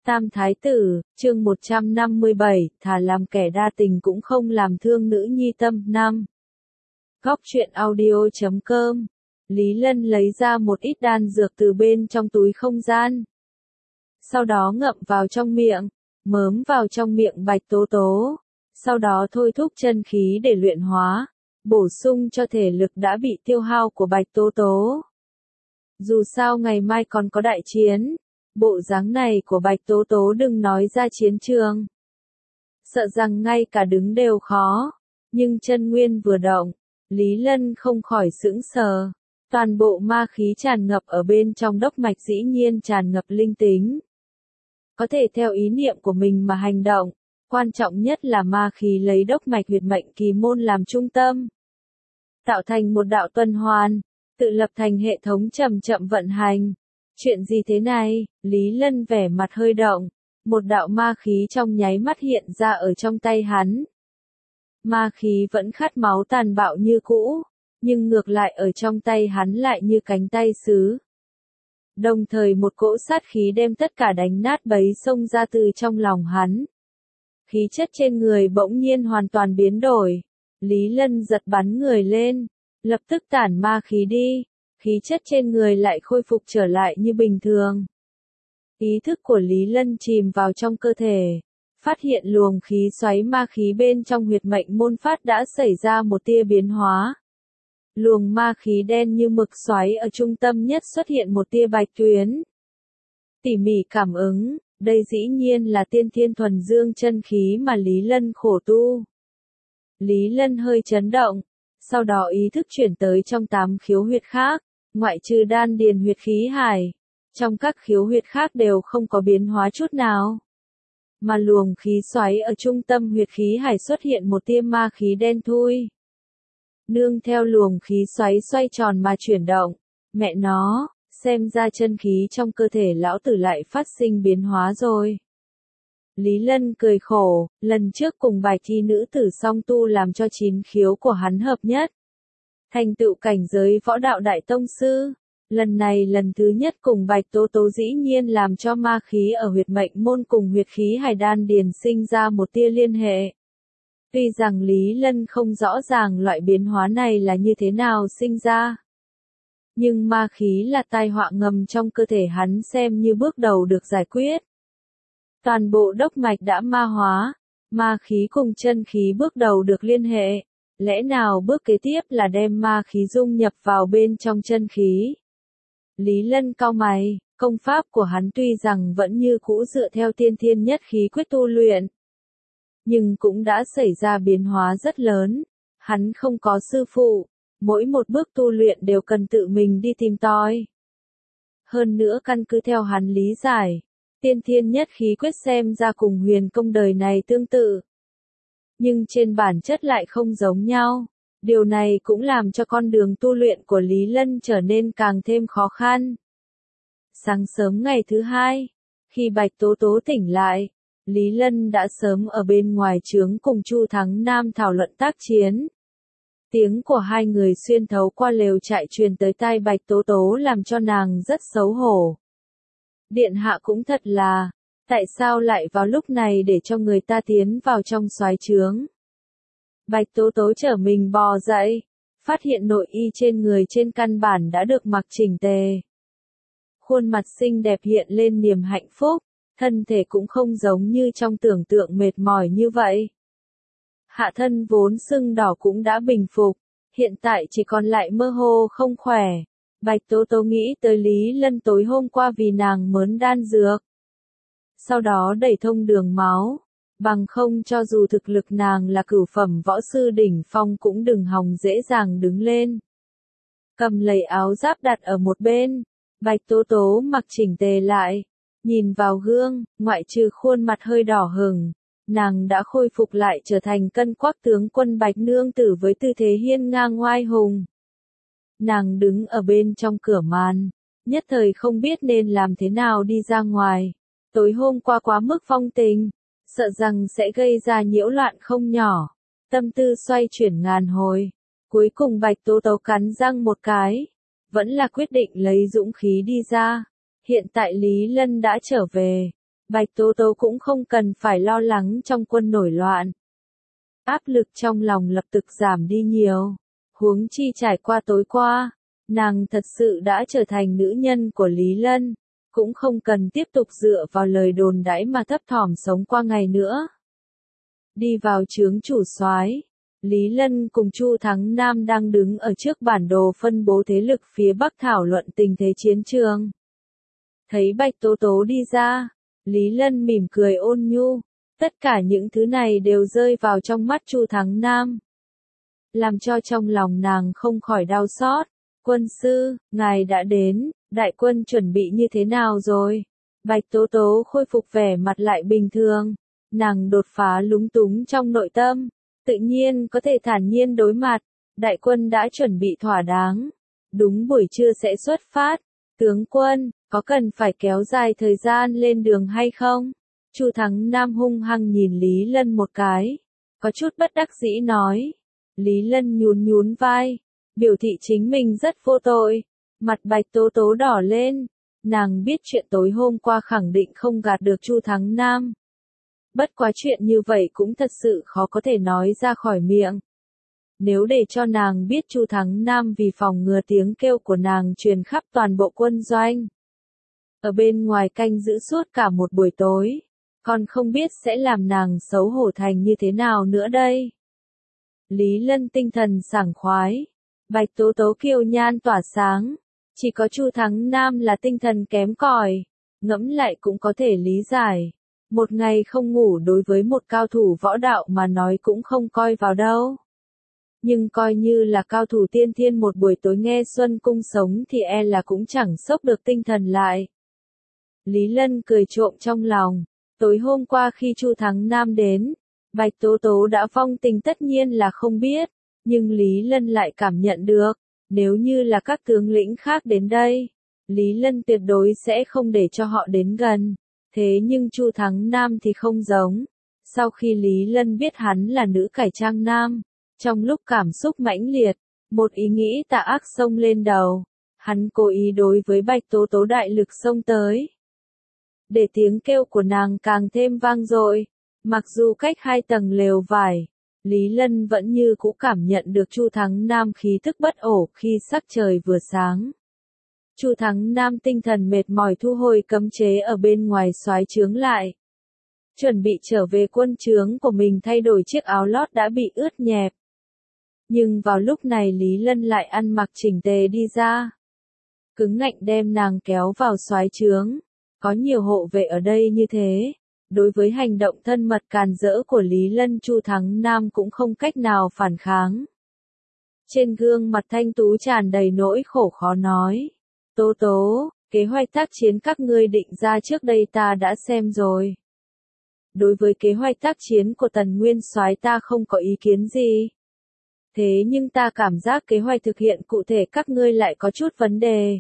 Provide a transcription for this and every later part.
Tam Thái Tử, chương 157, thà làm kẻ đa tình cũng không làm thương nữ nhi tâm. 5. Góc truyện audio.com. Lý Lân lấy ra một ít đan dược từ bên trong túi không gian. Sau đó ngậm vào trong miệng, mớm vào trong miệng Bạch Tố Tố. Sau đó thôi thúc chân khí để luyện hóa, bổ sung cho thể lực đã bị tiêu hao của Bạch Tố Tố. Dù sao ngày mai còn có đại chiến. Bộ dáng này của Bạch Tố Tố đừng nói ra chiến trường. Sợ rằng ngay cả đứng đều khó. Nhưng chân nguyên vừa động, Lý Lân không khỏi sững sờ. Toàn bộ ma khí tràn ngập ở bên trong đốc mạch dĩ nhiên tràn ngập linh tính. Có thể theo ý niệm của mình mà hành động. Quan trọng nhất là ma khí lấy đốc mạch huyệt mệnh kỳ môn làm trung tâm. Tạo thành một đạo tuần hoàn, tự lập thành hệ thống chậm chậm vận hành. Chuyện gì thế này? Lý Lân vẻ mặt hơi động, một đạo ma khí trong nháy mắt hiện ra ở trong tay hắn. Ma khí vẫn khát máu tàn bạo như cũ, nhưng ngược lại ở trong tay hắn lại như cánh tay sứ. Đồng thời một cỗ sát khí đem tất cả đánh nát bấy xông ra từ trong lòng hắn. Khí chất trên người bỗng nhiên hoàn toàn biến đổi. Lý Lân giật bắn người lên, lập tức tản ma khí đi. Khí chất trên người lại khôi phục trở lại như bình thường. Ý thức của Lý Lân chìm vào trong cơ thể, phát hiện luồng khí xoáy ma khí bên trong huyệt mệnh môn phát đã xảy ra một tia biến hóa. Luồng ma khí đen như mực xoáy ở trung tâm nhất xuất hiện một tia bạch tuyến. Tỉ mỉ cảm ứng, đây dĩ nhiên là tiên thiên thuần dương chân khí mà Lý Lân khổ tu. Lý Lân hơi chấn động, sau đó ý thức chuyển tới trong 8 khiếu huyệt khác. Ngoại trừ đan điền huyệt khí hải, trong các khiếu huyệt khác đều không có biến hóa chút nào. Mà luồng khí xoáy ở trung tâm huyệt khí hải xuất hiện một tia ma khí đen thui. Nương theo luồng khí xoáy xoay tròn mà chuyển động, mẹ nó, xem ra chân khí trong cơ thể lão tử lại phát sinh biến hóa rồi. Lý Lân cười khổ, lần trước cùng Bạch Thi nữ tử song tu làm cho 9 khiếu của hắn hợp nhất. Thành tựu cảnh giới võ đạo đại tông sư, lần này lần thứ nhất cùng Bạch Tố Tố dĩ nhiên làm cho ma khí ở huyệt mệnh môn cùng huyệt khí hải đan điền sinh ra một tia liên hệ. Tuy rằng Lý Lân không rõ ràng loại biến hóa này là như thế nào sinh ra. Nhưng ma khí là tai họa ngầm trong cơ thể hắn xem như bước đầu được giải quyết. Toàn bộ đốc mạch đã ma hóa, ma khí cùng chân khí bước đầu được liên hệ. Lẽ nào bước kế tiếp là đem ma khí dung nhập vào bên trong chân khí? Lý Lân cau mày, công pháp của hắn tuy rằng vẫn như cũ dựa theo tiên thiên nhất khí quyết tu luyện. Nhưng cũng đã xảy ra biến hóa rất lớn. Hắn không có sư phụ, mỗi một bước tu luyện đều cần tự mình đi tìm tòi. Hơn nữa căn cứ theo hắn lý giải, tiên thiên nhất khí quyết xem ra cùng huyền công đời này tương tự. Nhưng trên bản chất lại không giống nhau. Điều này cũng làm cho con đường tu luyện của Lý Lân trở nên càng thêm khó khăn. Sáng sớm ngày thứ hai, khi Bạch Tố Tố tỉnh lại, Lý Lân đã sớm ở bên ngoài trướng cùng Chu Thắng Nam thảo luận tác chiến. Tiếng của hai người xuyên thấu qua lều trại truyền tới tai Bạch Tố Tố làm cho nàng rất xấu hổ. Điện hạ cũng thật là, tại sao lại vào lúc này để cho người ta tiến vào trong soái trướng? Bạch Tố Tố trở mình bò dậy, phát hiện nội y trên người trên căn bản đã được mặc chỉnh tề. Khuôn mặt xinh đẹp hiện lên niềm hạnh phúc, thân thể cũng không giống như trong tưởng tượng mệt mỏi như vậy. Hạ thân vốn sưng đỏ cũng đã bình phục, hiện tại chỉ còn lại mơ hồ không khỏe. Bạch Tố Tố nghĩ tới Lý Lân tối hôm qua vì nàng mớn đan dược. Sau đó đẩy thông đường máu, bằng không cho dù thực lực nàng là cửu phẩm võ sư đỉnh phong cũng đừng hòng dễ dàng đứng lên. Cầm lấy áo giáp đặt ở một bên, Bạch Tố Tố mặc chỉnh tề lại, nhìn vào gương, ngoại trừ khuôn mặt hơi đỏ hừng, nàng đã khôi phục lại trở thành cân quắc tướng quân Bạch nương tử với tư thế hiên ngang oai hùng. Nàng đứng ở bên trong cửa màn, nhất thời không biết nên làm thế nào đi ra ngoài. Tối hôm qua quá mức phong tình, sợ rằng sẽ gây ra nhiễu loạn không nhỏ. Tâm tư xoay chuyển ngàn hồi. Cuối cùng Bạch Tố Tố cắn răng một cái. Vẫn là quyết định lấy dũng khí đi ra. Hiện tại Lý Lân đã trở về. Bạch Tố Tố cũng không cần phải lo lắng trong quân nổi loạn. Áp lực trong lòng lập tức giảm đi nhiều. Huống chi trải qua tối qua, nàng thật sự đã trở thành nữ nhân của Lý Lân, cũng không cần tiếp tục dựa vào lời đồn đãi mà thấp thỏm sống qua ngày nữa. Đi vào trướng chủ soái, Lý Lân cùng Chu Thắng Nam đang đứng ở trước bản đồ phân bố thế lực phía Bắc thảo luận tình thế chiến trường. Thấy Bạch Tố Tố đi ra, Lý Lân mỉm cười ôn nhu, tất cả những thứ này đều rơi vào trong mắt Chu Thắng Nam, làm cho trong lòng nàng không khỏi đau xót. Quân sư, ngài đã đến, đại quân chuẩn bị như thế nào rồi? Bạch Tố Tố khôi phục vẻ mặt lại bình thường, nàng đột phá lúng túng trong nội tâm, tự nhiên có thể thản nhiên đối mặt, đại quân đã chuẩn bị thỏa đáng, đúng buổi trưa sẽ xuất phát, tướng quân, có cần phải kéo dài thời gian lên đường hay không? Chu Thắng Nam hung hăng nhìn Lý Lân một cái, có chút bất đắc dĩ nói. Lý Lân nhún vai, biểu thị chính mình rất vô tội, mặt Bạch Tố Tố đỏ lên, nàng biết chuyện tối hôm qua khẳng định không gạt được Chu Thắng Nam. Bất quá chuyện như vậy cũng thật sự khó có thể nói ra khỏi miệng. Nếu để cho nàng biết Chu Thắng Nam vì phòng ngừa tiếng kêu của nàng truyền khắp toàn bộ quân doanh, ở bên ngoài canh giữ suốt cả một buổi tối, còn không biết sẽ làm nàng xấu hổ thành như thế nào nữa đây. Lý Lân tinh thần sảng khoái, Bạch Tố Tố kiều nhan tỏa sáng, chỉ có Chu Thắng Nam là tinh thần kém cỏi, ngẫm lại cũng có thể lý giải. Một ngày không ngủ đối với một cao thủ võ đạo mà nói cũng không coi vào đâu. Nhưng coi như là cao thủ tiên thiên một buổi tối nghe Xuân Cung sống thì e là cũng chẳng sốc được tinh thần lại. Lý Lân cười trộm trong lòng, tối hôm qua khi Chu Thắng Nam đến, Bạch Tố Tố đã vong tình tất nhiên là không biết, nhưng Lý Lân lại cảm nhận được, nếu như là các tướng lĩnh khác đến đây, Lý Lân tuyệt đối sẽ không để cho họ đến gần. Thế nhưng Chu Thắng Nam thì không giống. Sau khi Lý Lân biết hắn là nữ cải trang nam, trong lúc cảm xúc mãnh liệt, một ý nghĩ tà ác xông lên đầu, hắn cố ý đối với Bạch Tố Tố đại lực xông tới. Để tiếng kêu của nàng càng thêm vang dội, mặc dù cách 2 tầng lều vải, Lý Lân vẫn như cũ cảm nhận được Chu Thắng Nam khí tức bất ổn khi sắc trời vừa sáng. Chu Thắng Nam tinh thần mệt mỏi thu hồi cấm chế ở bên ngoài soái trướng lại. Chuẩn bị trở về quân trướng của mình thay đổi chiếc áo lót đã bị ướt nhẹp. Nhưng vào lúc này Lý Lân lại ăn mặc chỉnh tề đi ra. Cứng ngạnh đem nàng kéo vào soái trướng. Có nhiều hộ vệ ở đây như thế. Đối với hành động thân mật càn rỡ của Lý Lân, Chu Thắng Nam cũng không cách nào phản kháng. Trên gương mặt thanh tú tràn đầy nỗi khổ khó nói. Tố Tố, kế hoạch tác chiến các ngươi định ra trước đây ta đã xem rồi. Đối với kế hoạch tác chiến của Tần Nguyên Soái ta không có ý kiến gì. Thế nhưng ta cảm giác kế hoạch thực hiện cụ thể các ngươi lại có chút vấn đề.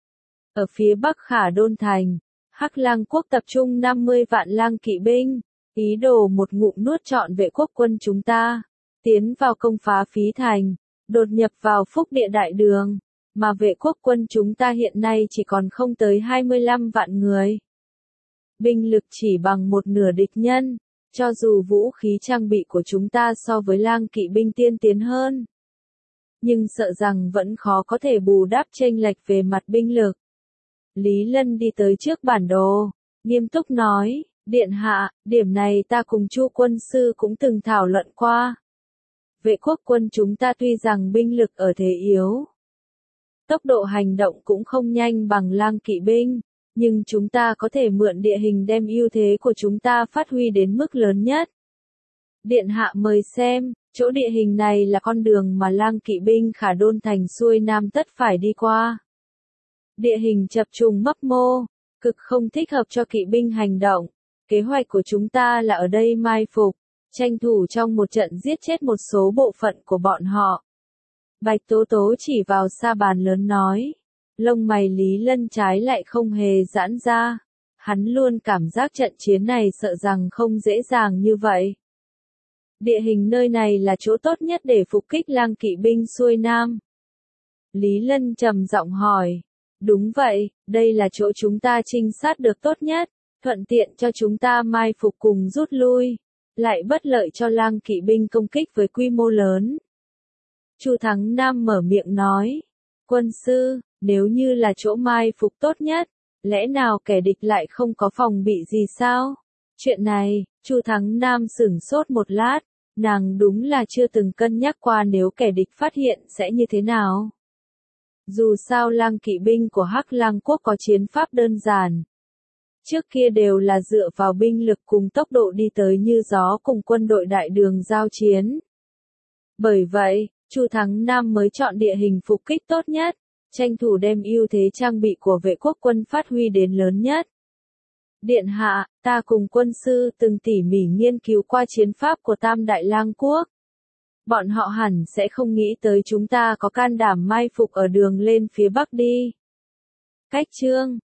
Ở phía Bắc Khả Đôn Thành, Hắc Lang quốc tập trung 50 vạn lang kỵ binh, ý đồ một ngụm nuốt trọn vệ quốc quân chúng ta, tiến vào công phá Phí Thành, đột nhập vào Phúc Địa Đại Đường. Mà vệ quốc quân chúng ta hiện nay chỉ còn không tới 25 vạn người. Binh lực chỉ bằng một nửa địch nhân, cho dù vũ khí trang bị của chúng ta so với lang kỵ binh tiên tiến hơn. Nhưng sợ rằng vẫn khó có thể bù đắp chênh lệch về mặt binh lực. Lý Lân đi tới trước bản đồ, nghiêm túc nói, Điện hạ, điểm này ta cùng Chu quân sư cũng từng thảo luận qua. Vệ quốc quân chúng ta tuy rằng binh lực ở thế yếu, tốc độ hành động cũng không nhanh bằng lang kỵ binh, nhưng chúng ta có thể mượn địa hình đem ưu thế của chúng ta phát huy đến mức lớn nhất. Điện hạ mời xem, chỗ địa hình này là con đường mà lang kỵ binh Khả Đôn Thành xuôi nam tất phải đi qua. Địa hình chập trùng mấp mô, cực không thích hợp cho kỵ binh hành động. Kế hoạch của chúng ta là ở đây mai phục, tranh thủ trong một trận giết chết một số bộ phận của bọn họ. Bạch Tố Tố chỉ vào sa bàn lớn nói. Lông mày Lý Lân trái lại không hề giãn ra. Hắn luôn cảm giác trận chiến này sợ rằng không dễ dàng như vậy. Địa hình nơi này là chỗ tốt nhất để phục kích lang kỵ binh xuôi nam. Lý Lân trầm giọng hỏi. Đúng vậy, đây là chỗ chúng ta trinh sát được tốt nhất. thuận tiện cho chúng ta mai phục cùng rút lui, lại bất lợi cho Lang kỵ binh công kích với quy mô lớn. Chu Thắng Nam mở miệng nói, quân sư, nếu như là chỗ mai phục tốt nhất, lẽ nào kẻ địch lại không có phòng bị gì sao? Chuyện này, Chu Thắng Nam sửng sốt một lát, nàng đúng là chưa từng cân nhắc qua nếu kẻ địch phát hiện sẽ như thế nào. Dù sao Lang kỵ binh của Hắc Lang quốc có chiến pháp đơn giản. Trước kia đều là dựa vào binh lực cùng tốc độ đi tới như gió cùng quân đội đại đường giao chiến. Bởi vậy, Chu Thắng Nam mới chọn địa hình phục kích tốt nhất, tranh thủ đem ưu thế trang bị của vệ quốc quân phát huy đến lớn nhất. Điện hạ, ta cùng quân sư từng tỉ mỉ nghiên cứu qua chiến pháp của Tam Đại Lang quốc. Bọn họ hẳn sẽ không nghĩ tới chúng ta có can đảm mai phục ở đường lên phía bắc đi. Cách chương